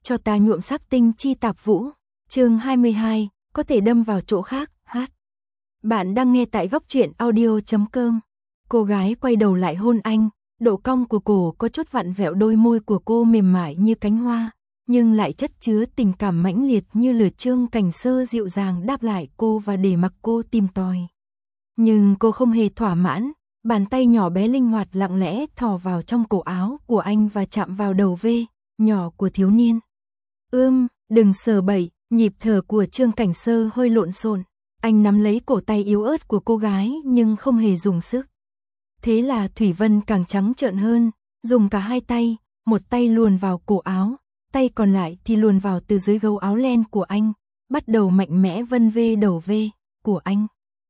cho ta nhuộm sắc tinh chi tạp vũ. Chương 22, có thể đâm vào chỗ khác, hát. Bạn đang nghe tại góc truyện audio.com. Cô gái quay đầu lại hôn anh, độ cong của cổ có chút vặn vẹo, đôi môi của cô mềm mại như cánh hoa, nhưng lại chất chứa tình cảm mãnh liệt như lửa. Trương Cảnh Sơ dịu dàng đáp lại cô và để mặc cô tìm tòi. Nhưng cô không hề thỏa mãn, bàn tay nhỏ bé linh hoạt lặng lẽ thò vào trong cổ áo của anh và chạm vào đầu vê nhỏ của thiếu niên. Đừng sờ bậy. Nhịp thở của Trương Cảnh Sơ hơi lộn xộn. Anh nắm lấy cổ tay yếu ớt của cô gái nhưng không hề dùng sức. Thế là Thủy Vân càng trắng trợn hơn, dùng cả hai tay, một tay luồn vào cổ áo, tay còn lại thì luồn vào từ dưới gấu áo len của anh, bắt đầu mạnh mẽ vân vê đầu vê của anh.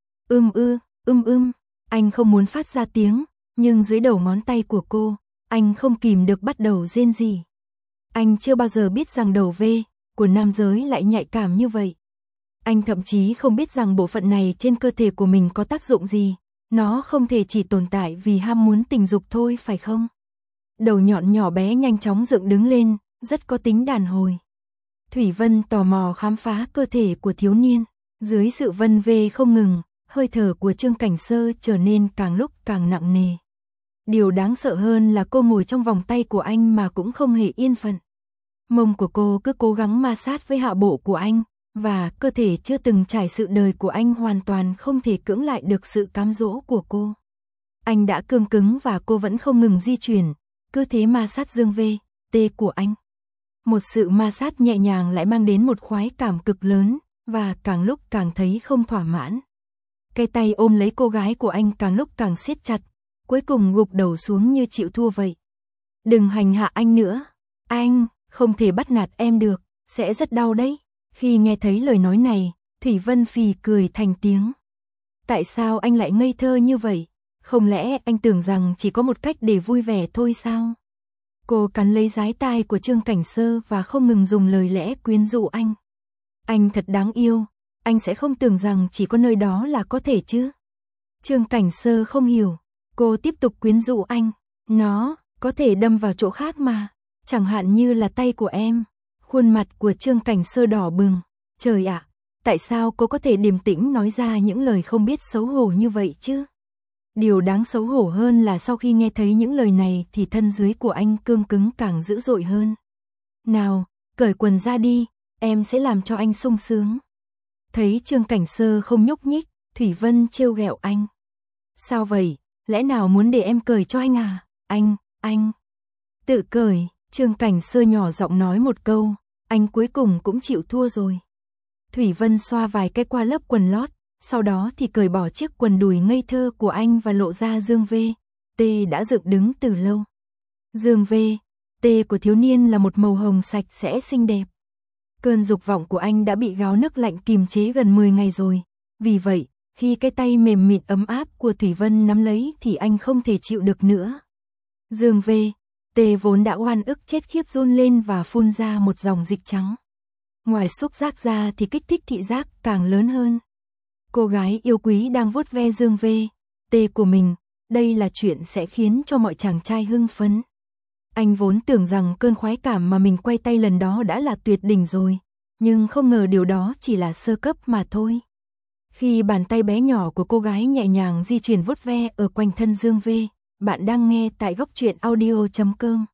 Anh không muốn phát ra tiếng, nhưng dưới đầu ngón tay của cô, anh không kìm được bắt đầu rên rỉ. Anh chưa bao giờ biết rằng đầu vê của nam giới lại nhạy cảm như vậy. Anh thậm chí không biết rằng bộ phận này trên cơ thể của mình có tác dụng gì. Nó không thể chỉ tồn tại vì ham muốn tình dục thôi, phải không? Đầu nhọn nhỏ bé nhanh chóng dựng đứng lên, rất có tính đàn hồi. Thủy Vân tò mò khám phá cơ thể của thiếu niên. Dưới sự vân vê không ngừng, hơi thở của Trương Cảnh Sơ trở nên càng lúc càng nặng nề. Điều đáng sợ hơn là cô ngồi trong vòng tay của anh mà cũng không hề yên phận. Mông của cô cứ cố gắng ma sát với hạ bộ của anh, và cơ thể chưa từng trải sự đời của anh hoàn toàn không thể cưỡng lại được sự cám dỗ của cô. Anh đã cương cứng và cô vẫn không ngừng di chuyển, cứ thế ma sát dương vê, tê của anh. Một sự ma sát nhẹ nhàng lại mang đến một khoái cảm cực lớn, và càng lúc càng thấy không thỏa mãn. Cái tay ôm lấy cô gái của anh càng lúc càng siết chặt, cuối cùng gục đầu xuống như chịu thua vậy. Đừng hành hạ anh nữa, anh không thể bắt nạt em được, sẽ rất đau đấy. Khi nghe thấy lời nói này, Thủy Vân phì cười thành tiếng. Tại sao anh lại ngây thơ như vậy? Không lẽ anh tưởng rằng chỉ có một cách để vui vẻ thôi sao? Cô cắn lấy dái tai của Trương Cảnh Sơ và không ngừng dùng lời lẽ quyến rũ anh. Anh thật đáng yêu, anh sẽ không tưởng rằng chỉ có nơi đó là có thể chứ? Trương Cảnh Sơ không hiểu, cô tiếp tục quyến rũ anh. Nó có thể đâm vào chỗ khác mà, chẳng hạn như là tay của em. Khuôn mặt của Trương Cảnh Sơ đỏ bừng. Trời ạ, tại sao cô có thể điềm tĩnh nói ra những lời không biết xấu hổ như vậy chứ? Điều đáng xấu hổ hơn là sau khi nghe thấy những lời này thì thân dưới của anh cương cứng càng dữ dội hơn. Nào, cởi quần ra đi, em sẽ làm cho anh sung sướng. Thấy Trương Cảnh Sơ không nhúc nhích, Thủy Vân trêu ghẹo anh. Sao vậy, lẽ nào muốn để em cởi cho anh à? Anh. Tự cởi. Trương Cảnh Sơ nhỏ giọng nói một câu, anh cuối cùng cũng chịu thua rồi. Thủy Vân xoa vài cái qua lớp quần lót, sau đó thì cởi bỏ chiếc quần đùi ngây thơ của anh và lộ ra dương vê, tê đã dựng đứng từ lâu. Dương vê, tê của thiếu niên là một màu hồng sạch sẽ xinh đẹp. Cơn dục vọng của anh đã bị gáo nước lạnh kìm chế gần 10 ngày rồi, vì vậy, khi cái tay mềm mịn ấm áp của Thủy Vân nắm lấy thì anh không thể chịu được nữa. Dương vê, tê vốn đã oan ức chết khiếp run lên và phun ra một dòng dịch trắng. Ngoài xúc giác ra thì kích thích thị giác càng lớn hơn. Cô gái yêu quý đang vuốt ve dương vê, tê của mình, đây là chuyện sẽ khiến cho mọi chàng trai hưng phấn. Anh vốn tưởng rằng cơn khoái cảm mà mình quay tay lần đó đã là tuyệt đỉnh rồi, nhưng không ngờ điều đó chỉ là sơ cấp mà thôi. Khi bàn tay bé nhỏ của cô gái nhẹ nhàng di chuyển vuốt ve ở quanh thân dương vê, bạn đang nghe tại góc truyện audio.com.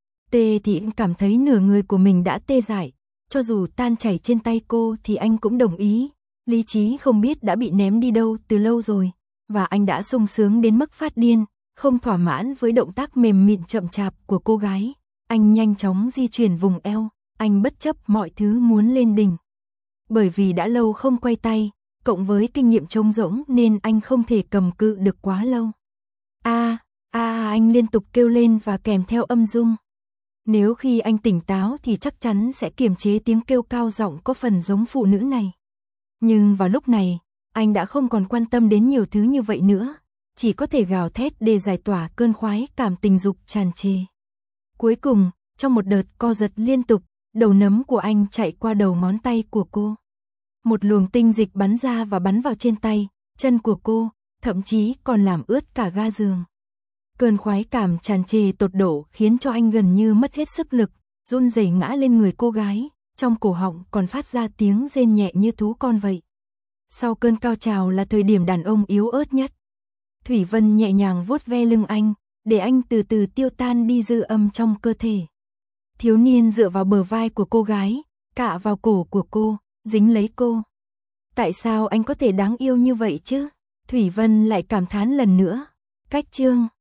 Tê thì cảm thấy nửa người của mình đã tê dại, cho dù tan chảy trên tay cô thì anh cũng đồng ý. Lý trí không biết đã bị ném đi đâu từ lâu rồi, và anh đã sung sướng đến mức phát điên, không thỏa mãn với động tác mềm mịn chậm chạp của cô gái. Anh nhanh chóng di chuyển vùng eo, anh bất chấp mọi thứ muốn lên đỉnh. Bởi vì đã lâu không quay tay, cộng với kinh nghiệm trống rỗng nên anh không thể cầm cự được quá lâu. Anh liên tục kêu lên và kèm theo âm rung. Nếu khi anh tỉnh táo thì chắc chắn sẽ kiềm chế tiếng kêu cao giọng có phần giống phụ nữ này. Nhưng vào lúc này, anh đã không còn quan tâm đến nhiều thứ như vậy nữa, chỉ có thể gào thét để giải tỏa cơn khoái cảm tình dục tràn trề. Cuối cùng, trong một đợt co giật liên tục, đầu nấm của anh chạy qua đầu ngón tay của cô. Một luồng tinh dịch bắn ra và bắn vào trên tay, chân của cô, thậm chí còn làm ướt cả ga giường. Cơn khoái cảm tràn trề tột độ khiến cho anh gần như mất hết sức lực, run rẩy ngã lên người cô gái, trong cổ họng còn phát ra tiếng rên nhẹ như thú con vậy. Sau cơn cao trào là thời điểm đàn ông yếu ớt nhất. Thủy Vân nhẹ nhàng vuốt ve lưng anh, để anh từ từ tiêu tan đi dư âm trong cơ thể. Thiếu niên dựa vào bờ vai của cô gái, cạ vào cổ của cô, dính lấy cô. Tại sao anh có thể đáng yêu như vậy chứ? Thủy Vân lại cảm thán lần nữa. Cách chương